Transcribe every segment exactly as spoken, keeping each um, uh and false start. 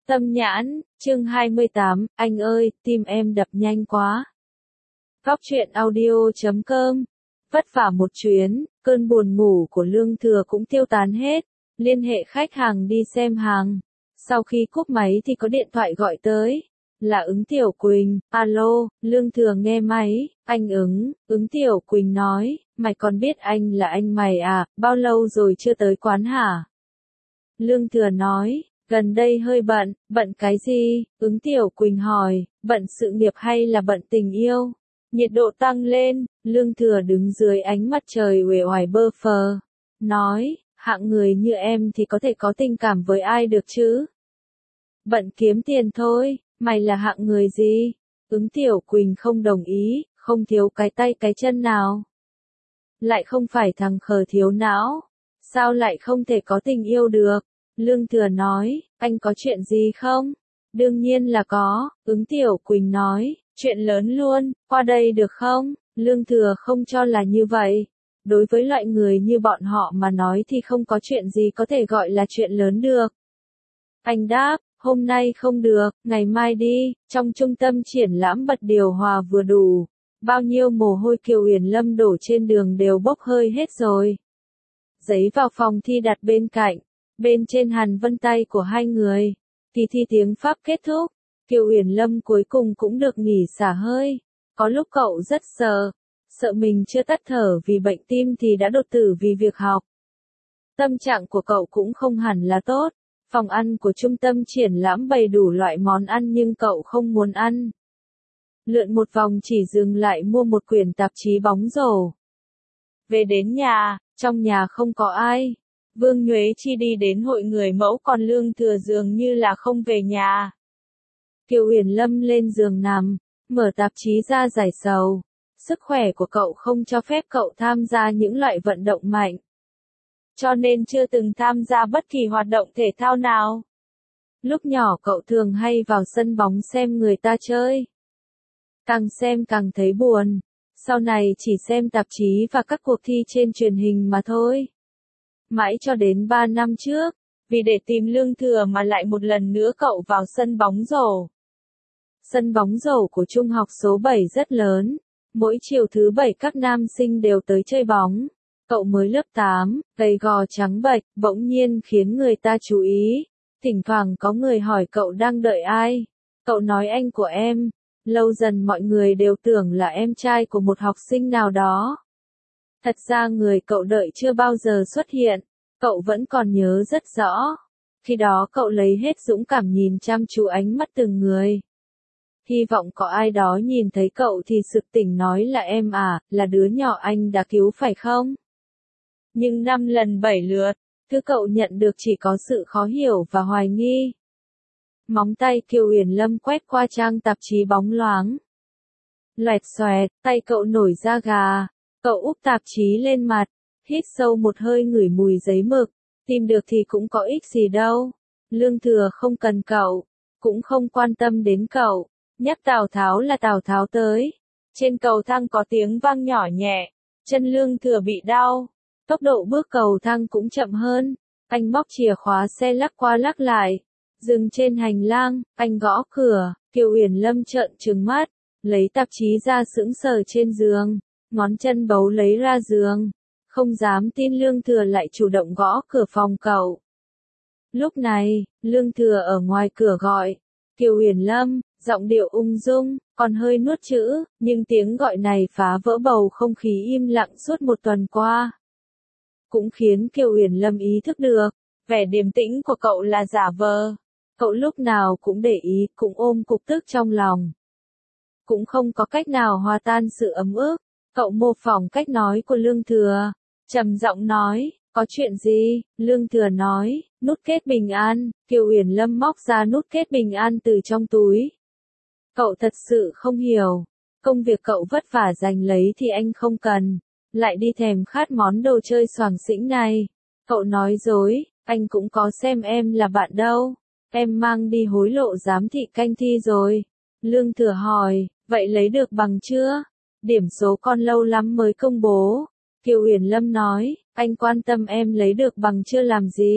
Tâm nhãn, chương hai mươi tám, anh ơi, tim em đập nhanh quá. Góc truyện audio chấm com. Vất vả một chuyến, cơn buồn ngủ của Lương Thừa cũng tiêu tán hết, liên hệ khách hàng đi xem hàng. Sau khi cúp máy thì có điện thoại gọi tới, là Ứng Tiểu Quỳnh. Alo, Lương Thừa nghe máy, anh Ứng, Ứng Tiểu Quỳnh nói, mày còn biết anh là anh mày à, bao lâu rồi chưa tới quán hả? Lương Thừa nói, gần đây hơi bận. Bận cái gì? Ứng Tiểu Quỳnh hỏi, bận sự nghiệp hay là bận tình yêu? Nhiệt độ tăng lên, Lương Thừa đứng dưới ánh mặt trời uể oải bơ phờ, nói, hạng người như em thì có thể có tình cảm với ai được chứ? Bận kiếm tiền thôi, mày là hạng người gì? Ứng Tiểu Quỳnh không đồng ý, không thiếu cái tay cái chân nào. Lại không phải thằng khờ thiếu não, sao lại không thể có tình yêu được? Lương Thừa nói, anh có chuyện gì không? Đương nhiên là có, Ứng Tiểu Quỳnh nói, chuyện lớn luôn, qua đây được không? Lương Thừa không cho là như vậy. Đối với loại người như bọn họ mà nói thì không có chuyện gì có thể gọi là chuyện lớn được. Anh đáp, hôm nay không được, ngày mai đi. Trong trung tâm triển lãm bật điều hòa vừa đủ. Bao nhiêu mồ hôi Kiều Uyển Lâm đổ trên đường đều bốc hơi hết rồi. Giấy vào phòng thi đặt bên cạnh. Bên trên hàn vân tay của hai người. Kỳ thi tiếng Pháp kết thúc. Kiều Uyển Lâm cuối cùng cũng được nghỉ xả hơi. Có lúc cậu rất sợ. Sợ mình chưa tắt thở vì bệnh tim thì đã đột tử vì việc học. Tâm trạng của cậu cũng không hẳn là tốt. Phòng ăn của trung tâm triển lãm bày đủ loại món ăn nhưng cậu không muốn ăn. Lượn một vòng chỉ dừng lại mua một quyển tạp chí bóng rổ. Về đến nhà, trong nhà không có ai. Vương Nhuế Chi đi đến hội người mẫu còn Lương Thừa dường như là không về nhà. Kiều Uyển Lâm lên giường nằm, mở tạp chí ra giải sầu. Sức khỏe của cậu không cho phép cậu tham gia những loại vận động mạnh. Cho nên chưa từng tham gia bất kỳ hoạt động thể thao nào. Lúc nhỏ cậu thường hay vào sân bóng xem người ta chơi. Càng xem càng thấy buồn. Sau này chỉ xem tạp chí và các cuộc thi trên truyền hình mà thôi. Mãi cho đến ba năm trước, vì để tìm Lương Thừa mà lại một lần nữa cậu vào sân bóng rổ. Sân bóng rổ của trung học số bảy rất lớn, mỗi chiều thứ bảy các nam sinh đều tới chơi bóng. Cậu mới lớp tám, gầy gò trắng bệch, bỗng nhiên khiến người ta chú ý. Thỉnh thoảng có người hỏi cậu đang đợi ai. Cậu nói anh của em. Lâu dần mọi người đều tưởng là em trai của một học sinh nào đó. Thật ra người cậu đợi chưa bao giờ xuất hiện, cậu vẫn còn nhớ rất rõ. Khi đó cậu lấy hết dũng cảm nhìn chăm chú ánh mắt từng người. Hy vọng có ai đó nhìn thấy cậu thì sực tỉnh nói là em à, là đứa nhỏ anh đã cứu phải không? Nhưng năm lần bảy lượt, thứ cậu nhận được chỉ có sự khó hiểu và hoài nghi. Móng tay Kiều Uyển Lâm quét qua trang tạp chí bóng loáng. Loẹt xoẹt, tay cậu nổi da gà. Cậu úp tạp chí lên mặt, hít sâu một hơi ngửi mùi giấy mực, tìm được thì cũng có ích gì đâu. Lương Thừa không cần cậu, cũng không quan tâm đến cậu, nhắc Tào Tháo là Tào Tháo tới. Trên cầu thang có tiếng vang nhỏ nhẹ, chân Lương Thừa bị đau, tốc độ bước cầu thang cũng chậm hơn. Anh móc chìa khóa xe lắc qua lắc lại, dừng trên hành lang, anh gõ cửa, Kiều Uyển Lâm trợn trừng mắt, lấy tạp chí ra sững sờ trên giường. Ngón chân bấu lấy ra giường, không dám tin Lương Thừa lại chủ động gõ cửa phòng cậu. Lúc này, Lương Thừa ở ngoài cửa gọi, Kiều Uyển Lâm, giọng điệu ung dung, còn hơi nuốt chữ, nhưng tiếng gọi này phá vỡ bầu không khí im lặng suốt một tuần qua. Cũng khiến Kiều Uyển Lâm ý thức được, vẻ điềm tĩnh của cậu là giả vờ. Cậu lúc nào cũng để ý, cũng ôm cục tức trong lòng. Cũng không có cách nào hòa tan sự ấm ức. Cậu mô phỏng cách nói của Lương Thừa, trầm giọng nói, có chuyện gì? Lương Thừa nói, nút kết bình an. Kiều Uyển Lâm móc ra nút kết bình an từ trong túi. Cậu thật sự không hiểu, công việc cậu vất vả giành lấy thì anh không cần, lại đi thèm khát món đồ chơi xoàng xĩnh này. Cậu nói dối, anh cũng có xem em là bạn đâu, em mang đi hối lộ giám thị canh thi rồi. Lương Thừa hỏi, vậy lấy được bằng chưa? Điểm số còn lâu lắm mới công bố. Kiều Uyển Lâm nói, anh quan tâm em lấy được bằng chưa làm gì.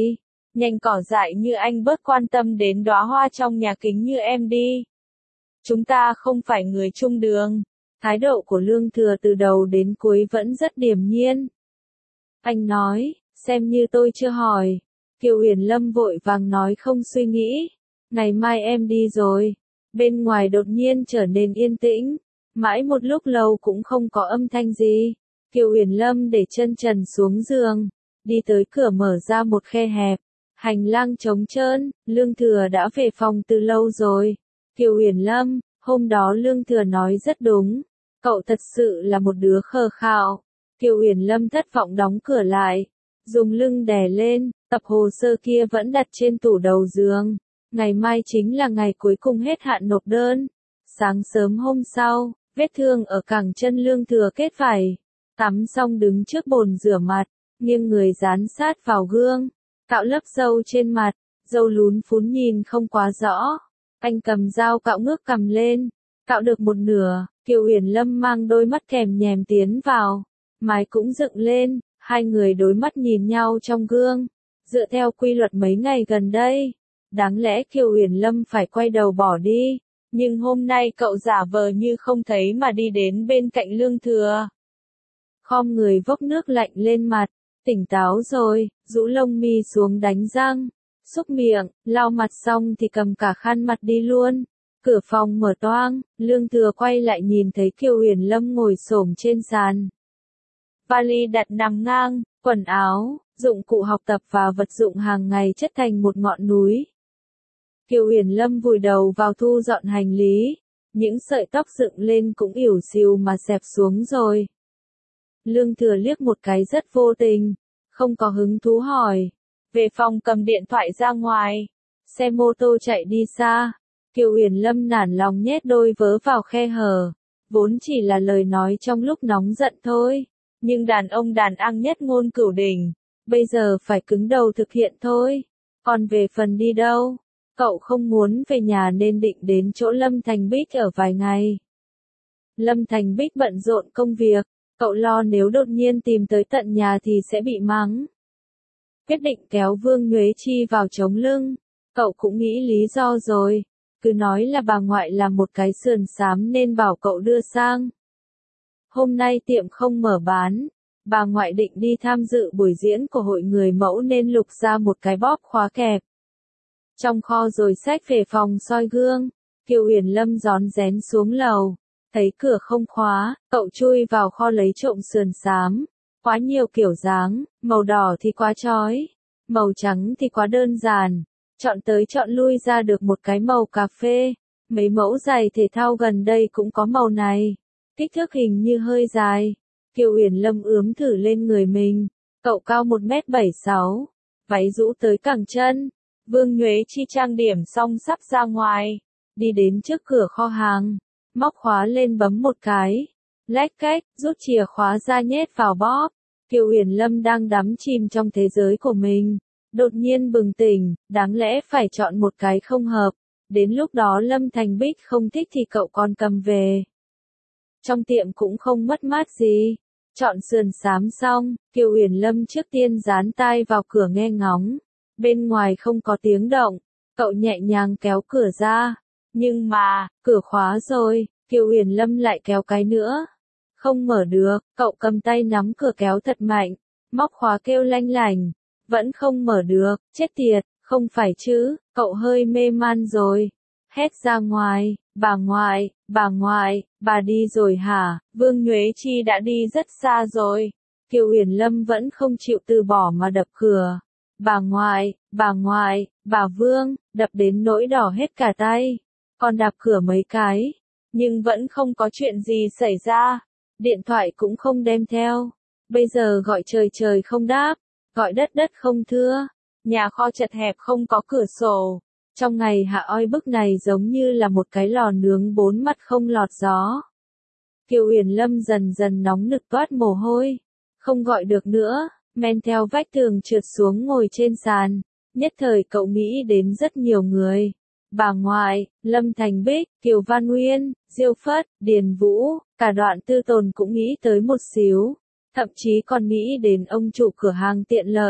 Nhanh cỏ dại như anh bớt quan tâm đến đóa hoa trong nhà kính như em đi. Chúng ta không phải người chung đường. Thái độ của Lương Thừa từ đầu đến cuối vẫn rất điềm nhiên. Anh nói, xem như tôi chưa hỏi. Kiều Uyển Lâm vội vàng nói không suy nghĩ. Ngày mai em đi rồi. Bên ngoài đột nhiên trở nên yên tĩnh. Mãi một lúc lâu cũng không có âm thanh gì. Kiều Uyển Lâm để chân trần xuống giường. Đi tới cửa mở ra một khe hẹp. Hành lang trống trơn, Lương Thừa đã về phòng từ lâu rồi. Kiều Uyển Lâm, hôm đó Lương Thừa nói rất đúng. Cậu thật sự là một đứa khờ khạo. Kiều Uyển Lâm thất vọng đóng cửa lại. Dùng lưng đè lên, tập hồ sơ kia vẫn đặt trên tủ đầu giường. Ngày mai chính là ngày cuối cùng hết hạn nộp đơn. Sáng sớm hôm sau, vết thương ở cẳng chân Lương Thừa kết vảy. Tắm xong đứng trước bồn rửa mặt, nghiêng người dán sát vào gương. Cạo lớp râu trên mặt, râu lún phún nhìn không quá rõ. Anh cầm dao cạo ngước cằm lên, cạo được một nửa, Kiều Uyển Lâm mang đôi mắt kèm nhèm tiến vào. Mái cũng dựng lên, hai người đối mắt nhìn nhau trong gương. Dựa theo quy luật mấy ngày gần đây, đáng lẽ Kiều Uyển Lâm phải quay đầu bỏ đi. Nhưng hôm nay cậu giả vờ như không thấy mà đi đến bên cạnh Lương Thừa. Khom người vốc nước lạnh lên mặt. Tỉnh táo rồi, rũ lông mi xuống đánh răng, xúc miệng, lau mặt xong thì cầm cả khăn mặt đi luôn. Cửa phòng mở toang, Lương Thừa quay lại nhìn thấy Kiều Uyển Lâm ngồi xổm trên sàn. Vali đặt nằm ngang, quần áo, dụng cụ học tập và vật dụng hàng ngày chất thành một ngọn núi. Kiều Uyển Lâm vùi đầu vào thu dọn hành lý, những sợi tóc dựng lên cũng ỉu xìu mà xẹp xuống rồi. Lương Thừa liếc một cái rất vô tình, không có hứng thú hỏi. Về phòng cầm điện thoại ra ngoài, xe mô tô chạy đi xa. Kiều Uyển Lâm nản lòng nhét đôi vớ vào khe hở. Vốn chỉ là lời nói trong lúc nóng giận thôi, nhưng đàn ông đàn ăn nhất ngôn cửu đỉnh, bây giờ phải cứng đầu thực hiện thôi. Còn về phần đi đâu, cậu không muốn về nhà nên định đến chỗ Lâm Thành Bích ở vài ngày. Lâm Thành Bích bận rộn công việc. Cậu lo nếu đột nhiên tìm tới tận nhà thì sẽ bị mắng. Quyết định kéo Vương Nhuế Chi vào chống lưng. Cậu cũng nghĩ lý do rồi. Cứ nói là bà ngoại làm một cái sườn xám nên bảo cậu đưa sang. Hôm nay tiệm không mở bán. Bà ngoại định đi tham dự buổi diễn của hội người mẫu nên lục ra một cái bóp khóa kẹp. Trong kho rồi xách về phòng soi gương. Kiều Uyển Lâm rón rén xuống lầu. Thấy cửa không khóa, cậu chui vào kho lấy trộm sườn xám. Quá nhiều kiểu dáng, màu đỏ thì quá chói, màu trắng thì quá đơn giản. Chọn tới chọn lui ra được một cái màu cà phê. Mấy mẫu giày thể thao gần đây cũng có màu này. Kích thước hình như hơi dài. Kiều Uyển Lâm ướm thử lên người mình. Cậu cao một mét bảy mươi sáu, váy rũ tới cẳng chân. Vương Nhuế Chi trang điểm xong sắp ra ngoài. Đi đến trước cửa kho hàng. Móc khóa lên bấm một cái. Lách cách, rút chìa khóa ra nhét vào bóp. Kiều Uyển Lâm đang đắm chìm trong thế giới của mình. Đột nhiên bừng tỉnh, đáng lẽ phải chọn một cái không hợp. Đến lúc đó Lâm Thành Bích không thích thì cậu còn cầm về. Trong tiệm cũng không mất mát gì. Chọn sườn xám xong, Kiều Uyển Lâm trước tiên dán tai vào cửa nghe ngóng. Bên ngoài không có tiếng động. Cậu nhẹ nhàng kéo cửa ra. Nhưng mà, cửa khóa rồi, Kiều Uyển Lâm lại kéo cái nữa. Không mở được, cậu cầm tay nắm cửa kéo thật mạnh. Móc khóa kêu lanh lành. Vẫn không mở được, chết tiệt, không phải chứ, cậu hơi mê man rồi. Hét ra ngoài, bà ngoại, bà ngoại, bà đi rồi hả? Vương Nhuế Chi đã đi rất xa rồi. Kiều Uyển Lâm vẫn không chịu từ bỏ mà đập cửa. Bà ngoại, bà ngoại, bà Vương, đập đến nỗi đỏ hết cả tay. Còn đạp cửa mấy cái, nhưng vẫn không có chuyện gì xảy ra. Điện thoại cũng không đem theo. Bây giờ gọi trời trời không đáp, gọi đất đất không thưa. Nhà kho chật hẹp không có cửa sổ. Trong ngày hạ oi bức này giống như là một cái lò nướng bốn mặt không lọt gió. Kiều Uyển Lâm dần dần nóng nực toát mồ hôi. Không gọi được nữa, men theo vách tường trượt xuống ngồi trên sàn. Nhất thời cậu nghĩ đến rất nhiều người. Bà ngoại, Lâm Thành Bích, Kiều Văn Nguyên, Diêu Phất, Điền Vũ, cả Đoạn Tư Tồn cũng nghĩ tới một xíu. Thậm chí còn nghĩ đến ông chủ cửa hàng tiện lợi.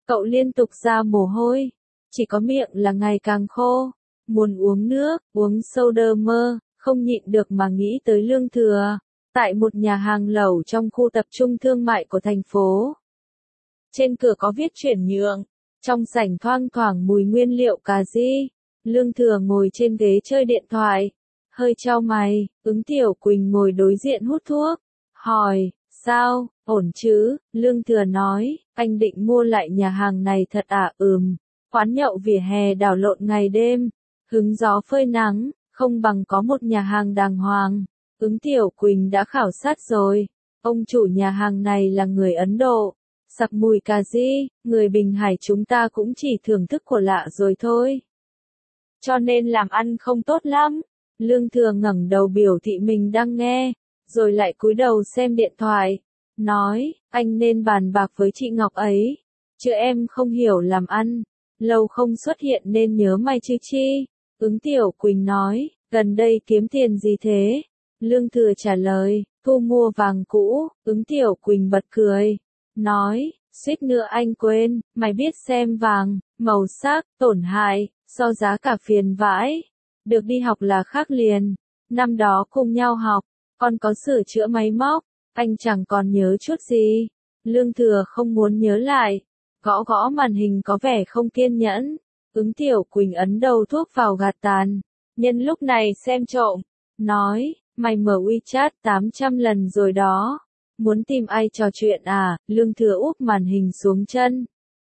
Cậu liên tục ra mồ hôi, chỉ có miệng là ngày càng khô, muốn uống nước, uống soda mơ, không nhịn được mà nghĩ tới Lương Thừa, tại một nhà hàng lẩu trong khu tập trung thương mại của thành phố. Trên cửa có viết chuyển nhượng, trong sảnh thoang thoảng mùi nguyên liệu cà ri. Lương Thừa ngồi trên ghế chơi điện thoại, hơi chau mày. Ứng Tiểu Quỳnh ngồi đối diện hút thuốc, hỏi, sao, ổn chứ? Lương Thừa nói, anh định mua lại nhà hàng này thật à? Ừm, quán nhậu vỉa hè đảo lộn ngày đêm, hứng gió phơi nắng, không bằng có một nhà hàng đàng hoàng. Ứng Tiểu Quỳnh đã khảo sát rồi, ông chủ nhà hàng này là người Ấn Độ, sặc mùi cà ri, người Bình Hải chúng ta cũng chỉ thưởng thức của lạ rồi thôi. Cho nên làm ăn không tốt lắm. Lương Thừa ngẩng đầu biểu thị mình đang nghe, rồi lại cúi đầu xem điện thoại, nói, anh nên bàn bạc với chị Ngọc ấy, chứ em không hiểu làm ăn, lâu không xuất hiện nên nhớ mày chứ chi. Ứng Tiểu Quỳnh nói, gần đây kiếm tiền gì thế? Lương Thừa trả lời, thu mua vàng cũ. Ứng Tiểu Quỳnh bật cười, nói, suýt nữa anh quên, mày biết xem vàng, màu sắc, tổn hại, so giá cả phiền vãi. Được đi học là khác liền, năm đó cùng nhau học, còn có sửa chữa máy móc, anh chẳng còn nhớ chút gì. Lương Thừa không muốn nhớ lại, gõ gõ màn hình có vẻ không kiên nhẫn. Ứng Tiểu Quỳnh ấn đầu thuốc vào gạt tàn, nhân lúc này xem trộm, nói, mày mở WeChat tám trăm lần rồi đó, muốn tìm ai trò chuyện à? Lương Thừa úp màn hình xuống chân,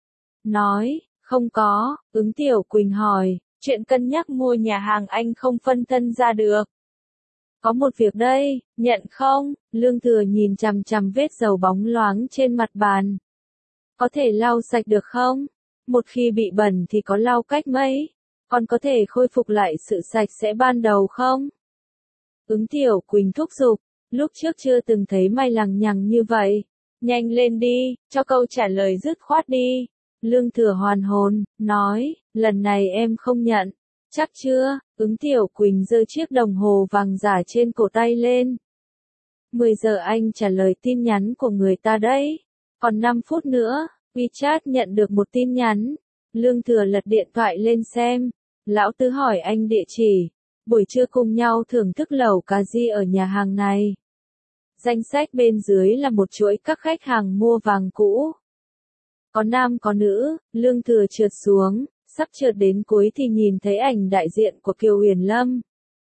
nói, không có. Ứng Tiểu Quỳnh hỏi, chuyện cân nhắc mua nhà hàng anh không phân thân ra được. Có một việc đây, nhận không? Lương Thừa nhìn chằm chằm vết dầu bóng loáng trên mặt bàn. Có thể lau sạch được không? Một khi bị bẩn thì có lau cách mấy? Còn có thể khôi phục lại sự sạch sẽ ban đầu không? Ứng Tiểu Quỳnh thúc giục, lúc trước chưa từng thấy mày lằng nhằng như vậy. Nhanh lên đi, cho câu trả lời dứt khoát đi. Lương Thừa hoàn hồn, nói, lần này em không nhận. Chắc chưa? Ứng Tiểu Quỳnh giơ chiếc đồng hồ vàng giả trên cổ tay lên. mười giờ anh trả lời tin nhắn của người ta đấy. Còn năm phút nữa, WeChat nhận được một tin nhắn. Lương Thừa lật điện thoại lên xem. Lão Tứ hỏi anh địa chỉ. Buổi trưa cùng nhau thưởng thức lẩu cà ri ở nhà hàng này. Danh sách bên dưới là một chuỗi các khách hàng mua vàng cũ. Có nam có nữ. Lương Thừa trượt xuống, sắp trượt đến cuối thì nhìn thấy ảnh đại diện của Kiều Huyền Lâm.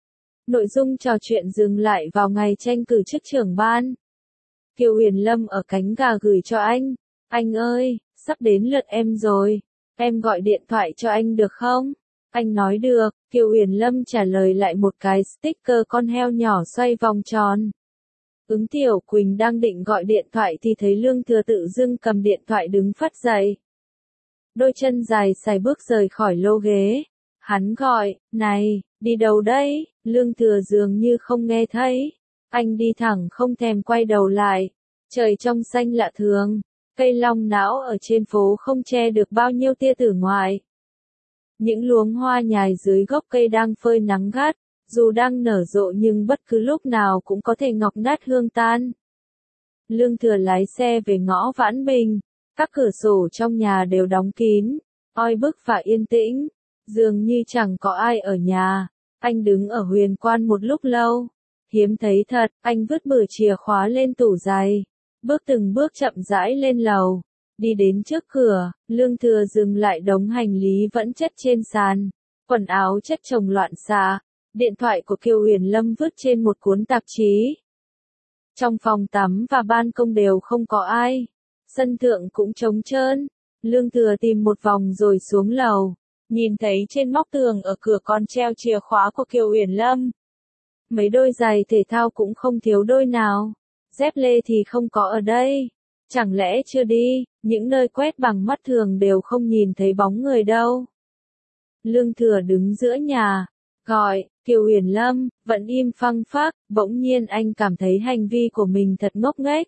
Nội dung trò chuyện dừng lại vào ngày tranh cử chức trưởng ban. Kiều Huyền Lâm ở cánh gà gửi cho anh, anh ơi, sắp đến lượt em rồi, em gọi điện thoại cho anh được không? Anh nói được. Kiều Huyền Lâm trả lời lại một cái sticker con heo nhỏ xoay vòng tròn. Ứng Tiểu Quỳnh đang định gọi điện thoại thì thấy Lương Thừa tự dưng cầm điện thoại đứng phắt dậy. Đôi chân dài sải bước rời khỏi lô ghế. Hắn gọi, này, đi đâu đấy? Lương Thừa dường như không nghe thấy. Anh đi thẳng không thèm quay đầu lại. Trời trong xanh lạ thường. Cây long não ở trên phố không che được bao nhiêu tia tử ngoại. Những luống hoa nhài dưới gốc cây đang phơi nắng gắt. Dù đang nở rộ nhưng bất cứ lúc nào cũng có thể ngọc nát hương tan. Lương Thừa lái xe về ngõ Vãn Bình. Các cửa sổ trong nhà đều đóng kín, oi bức và yên tĩnh, dường như chẳng có ai ở nhà. Anh đứng ở Huyền Quan một lúc lâu, hiếm thấy thật. Anh vứt bừa chìa khóa lên tủ giày, bước từng bước chậm rãi lên lầu, đi đến trước cửa. Lương Thừa dừng lại, đống hành lý vẫn chất trên sàn, quần áo chất chồng loạn xạ, điện thoại của Kiều Huyền Lâm vứt trên một cuốn tạp chí. Trong phòng tắm và ban công đều không có ai. Sân thượng cũng trống trơn. Lương Thừa tìm một vòng rồi xuống lầu, nhìn thấy trên móc tường ở cửa còn treo chìa khóa của Kiều Huyền Lâm. Mấy đôi giày thể thao cũng không thiếu đôi nào. Dép lê thì không có ở đây. Chẳng lẽ chưa đi? Những nơi quét bằng mắt thường đều không nhìn thấy bóng người đâu. Lương Thừa đứng giữa nhà, gọi, Kiều Huyền Lâm, vẫn im phăng phắc. Bỗng nhiên anh cảm thấy hành vi của mình thật ngốc nghếch.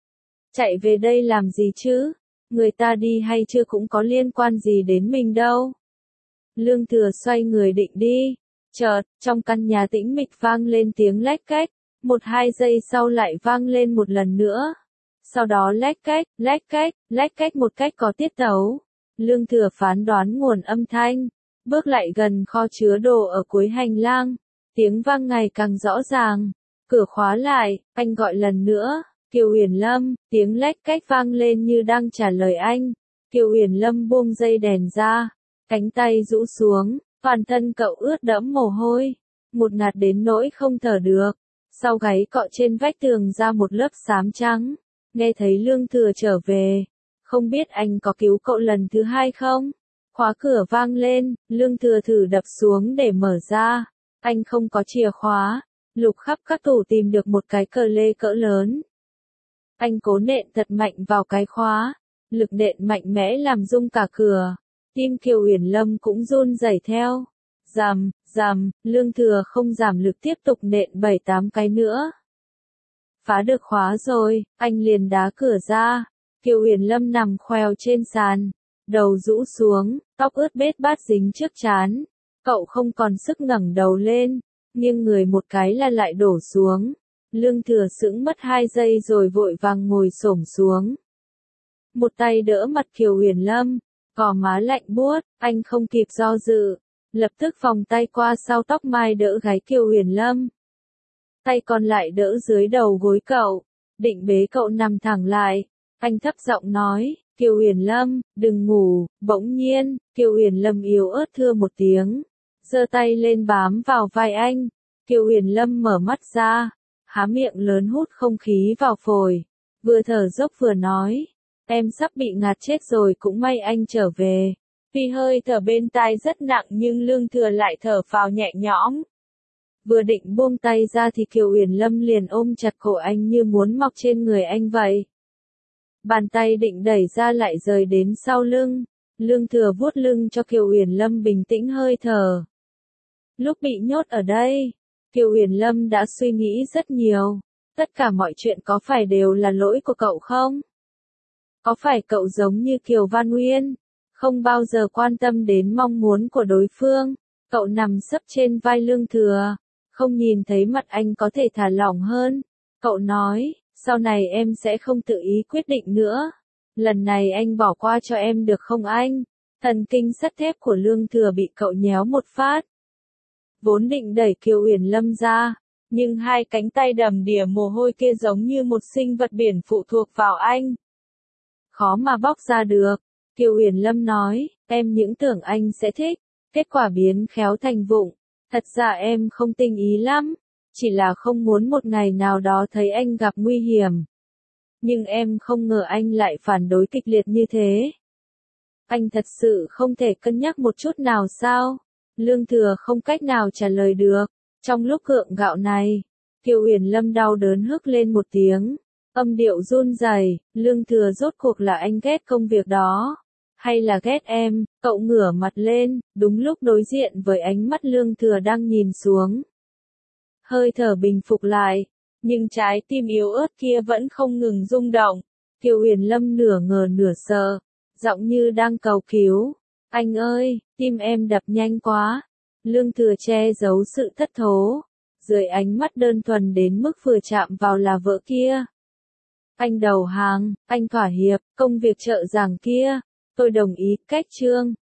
Chạy về đây làm gì chứ? Người ta đi hay chưa cũng có liên quan gì đến mình đâu. Lương Thừa xoay người định đi. Chợt, trong căn nhà tĩnh mịch vang lên tiếng lách cách. Một hai giây sau lại vang lên một lần nữa. Sau đó lách cách, lách cách, lách cách một cách có tiết tấu. Lương Thừa phán đoán nguồn âm thanh, bước lại gần kho chứa đồ ở cuối hành lang. Tiếng vang ngày càng rõ ràng. Cửa khóa lại, anh gọi lần nữa. Kiều Uyển Lâm, tiếng lách cách vang lên như đang trả lời anh. Kiều Uyển Lâm buông dây đèn ra, cánh tay rũ xuống, toàn thân cậu ướt đẫm mồ hôi, một ngạt đến nỗi không thở được. Sau gáy cọ trên vách tường ra một lớp xám trắng. Nghe thấy Lương Thừa trở về, không biết anh có cứu cậu lần thứ hai không? Khóa cửa vang lên, Lương Thừa thử đập xuống để mở ra. Anh không có chìa khóa, lục khắp các tủ tìm được một cái cờ lê cỡ lớn. Anh cố nện thật mạnh vào cái khóa, lực nện mạnh mẽ làm rung cả cửa. Tim Kiều Uyển Lâm cũng run rẩy theo. Rầm, rầm, Lương Thừa không giảm lực tiếp tục nện bảy tám cái nữa. Phá được khóa rồi, anh liền đá cửa ra. Kiều Uyển Lâm nằm khoèo trên sàn, đầu rũ xuống, tóc ướt bết bát dính trước trán. Cậu không còn sức ngẩng đầu lên, nghiêng người một cái là lại đổ xuống. Lương Thừa sững mất hai giây rồi vội vàng ngồi xổm xuống. Một tay đỡ mặt Kiều Uyển Lâm, gò má lạnh buốt, anh không kịp do dự, lập tức vòng tay qua sau tóc mai đỡ gáy Kiều Uyển Lâm. Tay còn lại đỡ dưới đầu gối cậu, định bế cậu nằm thẳng lại. Anh thấp giọng nói, Kiều Uyển Lâm, đừng ngủ. Bỗng nhiên, Kiều Uyển Lâm yếu ớt thưa một tiếng, giơ tay lên bám vào vai anh. Kiều Uyển Lâm mở mắt ra, há miệng lớn hút không khí vào phổi, vừa thở dốc vừa nói, em sắp bị ngạt chết rồi, cũng may anh trở về. Tuy hơi thở bên tai rất nặng nhưng Lương Thừa lại thở phào nhẹ nhõm. Vừa định buông tay ra thì Kiều Uyển Lâm liền ôm chặt cổ anh như muốn mọc trên người anh vậy. Bàn tay định đẩy ra lại rời đến sau lưng. Lương Thừa vuốt lưng cho Kiều Uyển Lâm bình tĩnh hơi thở. Lúc bị nhốt ở đây, Kiều Uyển Lâm đã suy nghĩ rất nhiều. Tất cả mọi chuyện có phải đều là lỗi của cậu không? Có phải cậu giống như Kiều Văn Uyên, không bao giờ quan tâm đến mong muốn của đối phương? Cậu nằm sấp trên vai Lương Thừa, không nhìn thấy mặt anh có thể thả lỏng hơn. Cậu nói, sau này em sẽ không tự ý quyết định nữa. Lần này anh bỏ qua cho em được không anh? Thần kinh sắt thép của Lương Thừa bị cậu nhéo một phát. Vốn định đẩy Kiều Uyển Lâm ra, nhưng hai cánh tay đầm đìa mồ hôi kia giống như một sinh vật biển phụ thuộc vào anh. Khó mà bóc ra được. Kiều Uyển Lâm nói, em những tưởng anh sẽ thích, kết quả biến khéo thành vụng. Thật ra em không tinh ý lắm, chỉ là không muốn một ngày nào đó thấy anh gặp nguy hiểm. Nhưng em không ngờ anh lại phản đối kịch liệt như thế. Anh thật sự không thể cân nhắc một chút nào sao? Lương Thừa không cách nào trả lời được. Trong lúc gượng gạo này, Kiều Uyển Lâm đau đớn hức lên một tiếng, âm điệu run rẩy. Lương Thừa rốt cuộc là anh ghét công việc đó, hay là ghét em? Cậu ngửa mặt lên, đúng lúc đối diện với ánh mắt Lương Thừa đang nhìn xuống. Hơi thở bình phục lại, nhưng trái tim yếu ớt kia vẫn không ngừng rung động. Kiều Uyển Lâm nửa ngờ nửa sợ, giọng như đang cầu cứu. Anh ơi, tim em đập nhanh quá. Lương Thừa che giấu sự thất thố, dưới ánh mắt đơn thuần đến mức vừa chạm vào là vỡ kia. Anh đầu hàng, anh thỏa hiệp, công việc trợ giảng kia, tôi đồng ý, cách chương.